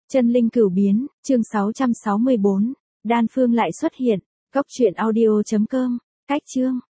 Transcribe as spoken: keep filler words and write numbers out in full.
Chân linh cửu biến, chương sáu trăm sáu mươi bốn, đan phương lại xuất hiện, cốc truyện audio chấm com, cách chương.